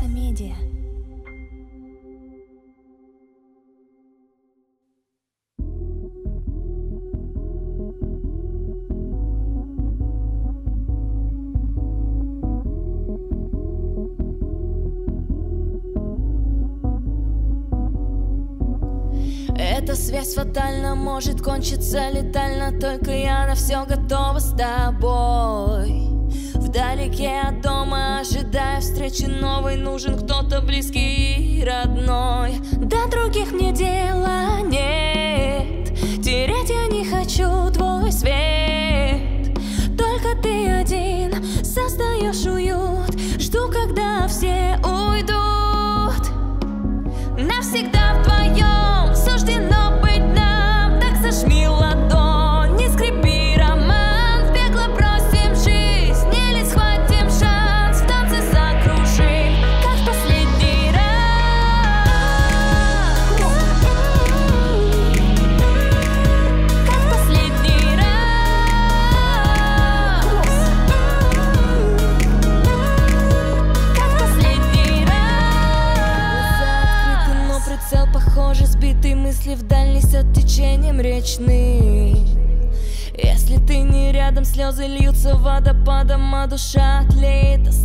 Медиа. Эта связь фатально может кончиться летально, только я на все готова с тобой. Вдалеке от дома, ожидая встречи новой, нужен кто-то близкий и родной. До других мне дела нет, терять я не хочу твой свет. Только ты один создаешь уют, жду, когда все уйдут. Навсегда вдвоем суждено быть нам, так зажми ладонь, не скрепи роман. В бегло бросим жизнь или схватим шанс, в танце закружим, как в последний раз. Как в последний раз. Как в последний раз. Глаза открыты, но прицел похоже сбитый, мысли вдаль несет течением речным. Если ты не рядом, слезы льются водопадом, а душа тлеет.